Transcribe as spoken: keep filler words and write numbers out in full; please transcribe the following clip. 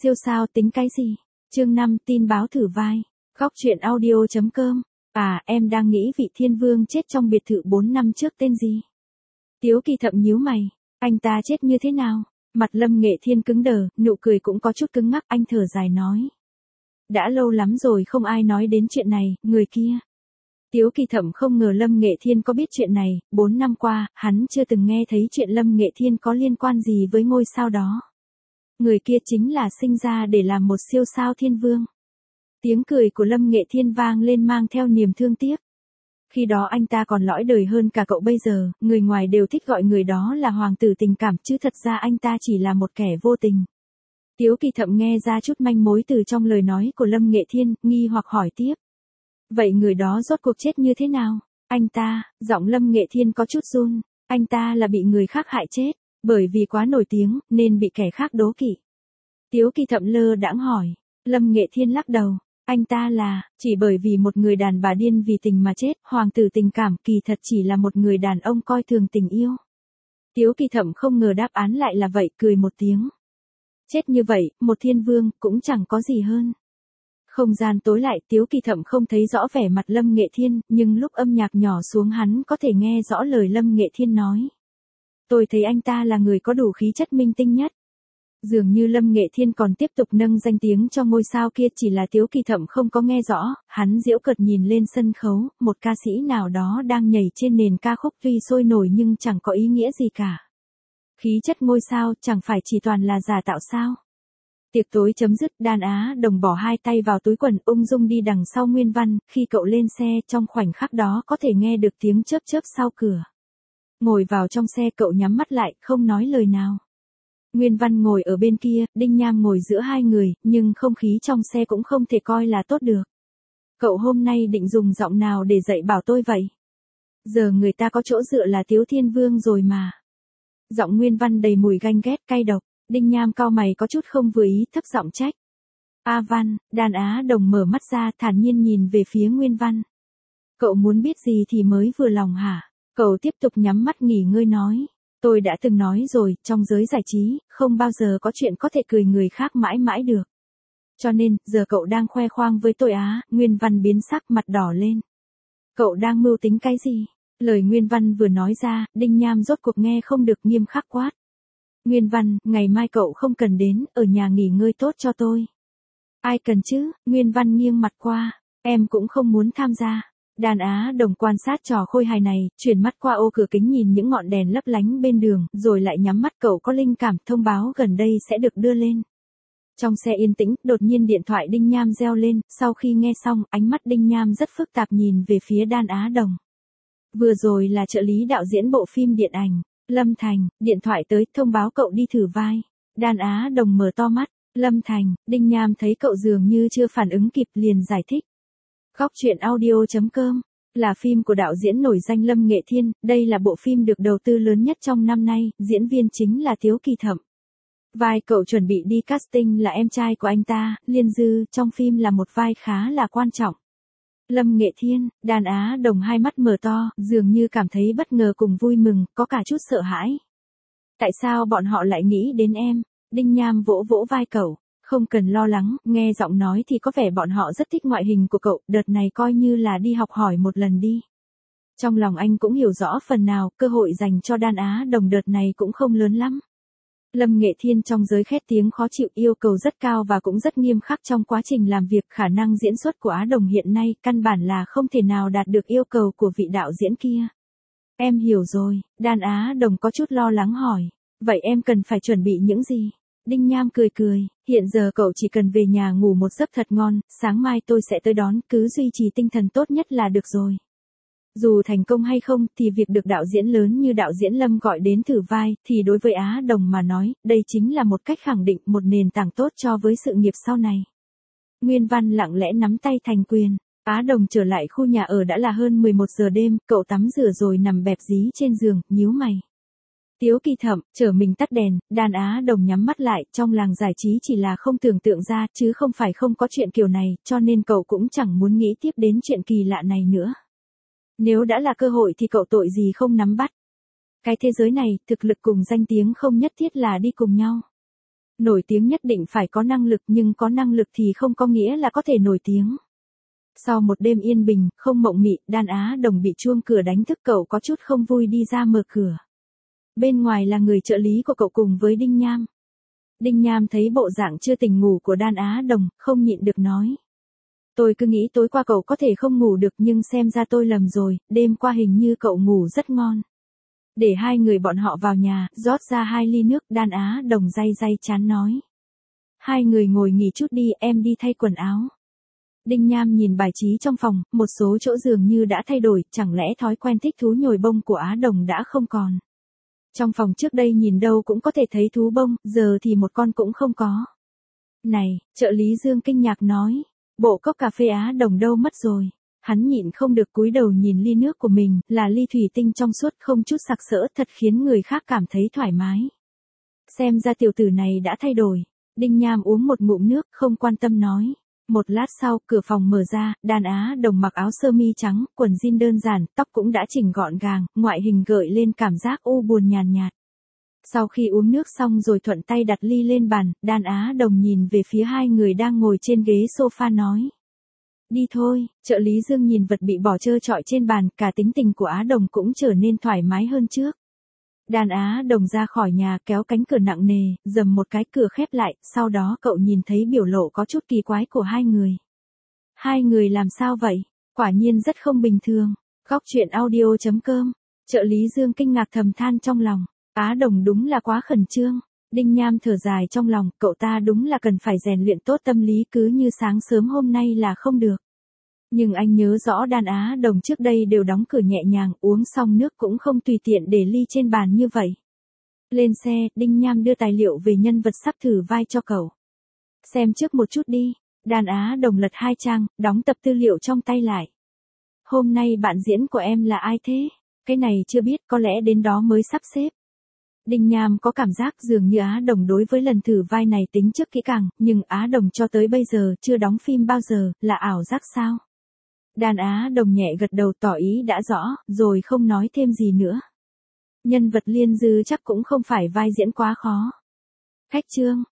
siêu sao tính cái gì? Chương năm tin báo thử vai. Góc truyện audio chấm com. À, em đang nghĩ vị thiên vương chết trong biệt thự bốn năm trước tên gì? Tiếu Kỳ Thậm nhíu mày. Anh ta chết như thế nào? Mặt Lâm Nghệ Thiên cứng đờ, nụ cười cũng có chút cứng ngắc, anh thở dài nói. Đã lâu lắm rồi không ai nói đến chuyện này, người kia. Tiếu Kỳ Thậm không ngờ Lâm Nghệ Thiên có biết chuyện này, bốn năm qua, hắn chưa từng nghe thấy chuyện Lâm Nghệ Thiên có liên quan gì với ngôi sao đó. Người kia chính là sinh ra để làm một siêu sao thiên vương. Tiếng cười của Lâm Nghệ Thiên vang lên mang theo niềm thương tiếc. Khi đó anh ta còn lõi đời hơn cả cậu bây giờ, người ngoài đều thích gọi người đó là hoàng tử tình cảm chứ thật ra anh ta chỉ là một kẻ vô tình. Tiếu Kỳ Thậm nghe ra chút manh mối từ trong lời nói của Lâm Nghệ Thiên, nghi hoặc hỏi tiếp. Vậy người đó rốt cuộc chết như thế nào? Anh ta, giọng Lâm Nghệ Thiên có chút run, anh ta là bị người khác hại chết, bởi vì quá nổi tiếng, nên bị kẻ khác đố kỵ. Tiếu Kỳ Thậm lơ đãng hỏi, Lâm Nghệ Thiên lắc đầu, anh ta là, chỉ bởi vì một người đàn bà điên vì tình mà chết, hoàng tử tình cảm kỳ thật chỉ là một người đàn ông coi thường tình yêu. Tiếu Kỳ Thậm không ngờ đáp án lại là vậy, cười một tiếng. Chết như vậy, một thiên vương, cũng chẳng có gì hơn. Không gian tối lại, Tiếu Kỳ Thậm không thấy rõ vẻ mặt Lâm Nghệ Thiên, nhưng lúc âm nhạc nhỏ xuống hắn có thể nghe rõ lời Lâm Nghệ Thiên nói. Tôi thấy anh ta là người có đủ khí chất minh tinh nhất. Dường như Lâm Nghệ Thiên còn tiếp tục nâng danh tiếng cho ngôi sao kia, chỉ là Tiếu Kỳ Thậm không có nghe rõ, hắn giễu cợt nhìn lên sân khấu, một ca sĩ nào đó đang nhảy trên nền ca khúc tuy sôi nổi nhưng chẳng có ý nghĩa gì cả. Khí chất ngôi sao chẳng phải chỉ toàn là giả tạo sao? Tiệc tối chấm dứt, Đan Á Đồng bỏ hai tay vào túi quần ung dung đi đằng sau Nguyên Văn, khi cậu lên xe trong khoảnh khắc đó có thể nghe được tiếng chớp chớp sau cửa. Ngồi vào trong xe cậu nhắm mắt lại, không nói lời nào. Nguyên Văn ngồi ở bên kia, Đinh Nham ngồi giữa hai người, nhưng không khí trong xe cũng không thể coi là tốt được. Cậu hôm nay định dùng giọng nào để dạy bảo tôi vậy? Giờ người ta có chỗ dựa là Tiếu Thiên Vương rồi mà. Giọng Nguyên Văn đầy mùi ganh ghét cay độc, Đinh Nham cau mày có chút không vừa ý, thấp giọng trách. A Văn, Đan Á Đồng mở mắt ra thản nhiên nhìn về phía Nguyên Văn. Cậu muốn biết gì thì mới vừa lòng hả? Cậu tiếp tục nhắm mắt nghỉ ngơi nói. Tôi đã từng nói rồi, trong giới giải trí, không bao giờ có chuyện có thể cười người khác mãi mãi được. Cho nên, giờ cậu đang khoe khoang với tôi á, Nguyên Văn biến sắc mặt đỏ lên. Cậu đang mưu tính cái gì? Lời Nguyên Văn vừa nói ra, Đinh Nham rốt cuộc nghe không được nghiêm khắc quát. Nguyên Văn, ngày mai cậu không cần đến, ở nhà nghỉ ngơi tốt cho tôi. Ai cần chứ? Nguyên Văn nghiêng mặt qua, em cũng không muốn tham gia. Đan Á Đồng quan sát trò khôi hài này, chuyển mắt qua ô cửa kính nhìn những ngọn đèn lấp lánh bên đường, rồi lại nhắm mắt. Cậu có linh cảm thông báo gần đây sẽ được đưa lên. Trong xe yên tĩnh, đột nhiên điện thoại Đinh Nham reo lên, sau khi nghe xong, ánh mắt Đinh Nham rất phức tạp nhìn về phía Đan Á Đồng. Vừa rồi là trợ lý đạo diễn bộ phim điện ảnh, Lâm Thành, điện thoại tới, thông báo cậu đi thử vai. Đan Á Đồng mở to mắt, Lâm Thành, Đinh Nham thấy cậu dường như chưa phản ứng kịp liền giải thích. Góc truyện audio chấm com, là phim của đạo diễn nổi danh Lâm Nghệ Thiên, đây là bộ phim được đầu tư lớn nhất trong năm nay, diễn viên chính là Tiếu Kỳ Thậm. Vai cậu chuẩn bị đi casting là em trai của anh ta, Liên Dư, trong phim là một vai khá là quan trọng. Lâm Nghệ Thiên, Đan Á Đồng hai mắt mở to, dường như cảm thấy bất ngờ cùng vui mừng, có cả chút sợ hãi. Tại sao bọn họ lại nghĩ đến em? Đinh Nham vỗ vỗ vai cậu. Không cần lo lắng, nghe giọng nói thì có vẻ bọn họ rất thích ngoại hình của cậu, đợt này coi như là đi học hỏi một lần đi. Trong lòng anh cũng hiểu rõ phần nào, cơ hội dành cho Đan Á Đồng đợt này cũng không lớn lắm. Lâm Nghệ Thiên trong giới khét tiếng khó chịu, yêu cầu rất cao và cũng rất nghiêm khắc trong quá trình làm việc. Khả năng diễn xuất của Á Đồng hiện nay căn bản là không thể nào đạt được yêu cầu của vị đạo diễn kia. Em hiểu rồi, Đan Á Đồng có chút lo lắng hỏi. Vậy em cần phải chuẩn bị những gì? Đinh Nham cười cười, hiện giờ cậu chỉ cần về nhà ngủ một giấc thật ngon, sáng mai tôi sẽ tới đón, cứ duy trì tinh thần tốt nhất là được rồi. Dù thành công hay không thì việc được đạo diễn lớn như đạo diễn Lâm gọi đến thử vai, thì đối với Á Đồng mà nói, đây chính là một cách khẳng định, một nền tảng tốt cho với sự nghiệp sau này. Nguyên Văn lặng lẽ nắm tay thành quyền. Á Đồng trở lại khu nhà ở đã là hơn mười một giờ đêm, cậu tắm rửa rồi nằm bẹp dí trên giường, nhíu mày. Tiếu Kỳ Thậm, trở mình tắt đèn, Đan Á Đồng nhắm mắt lại, trong làng giải trí chỉ là không tưởng tượng ra, chứ không phải không có chuyện kiểu này, cho nên cậu cũng chẳng muốn nghĩ tiếp đến chuyện kỳ lạ này nữa. Nếu đã là cơ hội thì cậu tội gì không nắm bắt. Cái thế giới này, thực lực cùng danh tiếng không nhất thiết là đi cùng nhau. Nổi tiếng nhất định phải có năng lực, nhưng có năng lực thì không có nghĩa là có thể nổi tiếng. Sau một đêm yên bình, không mộng mị, Đan Á Đồng bị chuông cửa đánh thức, cậu có chút không vui đi ra mở cửa. Bên ngoài là người trợ lý của cậu cùng với Đinh Nham. Đinh Nham thấy bộ dạng chưa tỉnh ngủ của Đan Á Đồng, không nhịn được nói. Tôi cứ nghĩ tối qua cậu có thể không ngủ được, nhưng xem ra tôi lầm rồi, đêm qua hình như cậu ngủ rất ngon. Để hai người bọn họ vào nhà, rót ra hai ly nước, Đan Á Đồng day day chán nói. Hai người ngồi nghỉ chút đi, em đi thay quần áo. Đinh Nham nhìn bài trí trong phòng, một số chỗ dường như đã thay đổi, chẳng lẽ thói quen thích thú nhồi bông của Á Đồng đã không còn. Trong phòng trước đây nhìn đâu cũng có thể thấy thú bông, giờ thì một con cũng không có. Này, trợ lý Dương kinh ngạc nói, bộ cốc cà phê Á Đồng đâu mất rồi. Hắn nhịn không được cúi đầu nhìn ly nước của mình, là ly thủy tinh trong suốt không chút sặc sỡ, thật khiến người khác cảm thấy thoải mái. Xem ra tiểu tử này đã thay đổi. Đinh Nham uống một ngụm nước, không quan tâm nói. Một lát sau, cửa phòng mở ra, Đan Á Đồng mặc áo sơ mi trắng, quần jean đơn giản, tóc cũng đã chỉnh gọn gàng, ngoại hình gợi lên cảm giác u buồn nhàn nhạt. Sau khi uống nước xong rồi thuận tay đặt ly lên bàn, Đan Á Đồng nhìn về phía hai người đang ngồi trên ghế sofa nói. Đi thôi, trợ lý Dương nhìn vật bị bỏ trơ trọi trên bàn, cả tính tình của Á Đồng cũng trở nên thoải mái hơn trước. Đan Á Đồng ra khỏi nhà, kéo cánh cửa nặng nề, dầm một cái, cửa khép lại, sau đó cậu nhìn thấy biểu lộ có chút kỳ quái của hai người. Hai người làm sao vậy? Quả nhiên rất không bình thường. Góc truyện audio chấm com. Trợ lý Dương kinh ngạc thầm than trong lòng. Á Đồng đúng là quá khẩn trương. Đinh Nham thở dài trong lòng, cậu ta đúng là cần phải rèn luyện tốt tâm lý, cứ như sáng sớm hôm nay là không được. Nhưng anh nhớ rõ Đan Á Đồng trước đây đều đóng cửa nhẹ nhàng, uống xong nước cũng không tùy tiện để ly trên bàn như vậy. Lên xe, Đinh Nham đưa tài liệu về nhân vật sắp thử vai cho cậu. Xem trước một chút đi. Đan Á Đồng lật hai trang, đóng tập tư liệu trong tay lại. Hôm nay bạn diễn của em là ai thế? Cái này chưa biết, có lẽ đến đó mới sắp xếp. Đinh Nham có cảm giác dường như Á Đồng đối với lần thử vai này tính trước kỹ càng, nhưng Á Đồng cho tới bây giờ chưa đóng phim bao giờ, là ảo giác sao? Đan Á Đồng nhẹ gật đầu tỏ ý đã rõ, rồi không nói thêm gì nữa. Nhân vật Liên Dư chắc cũng không phải vai diễn quá khó. Khách trương,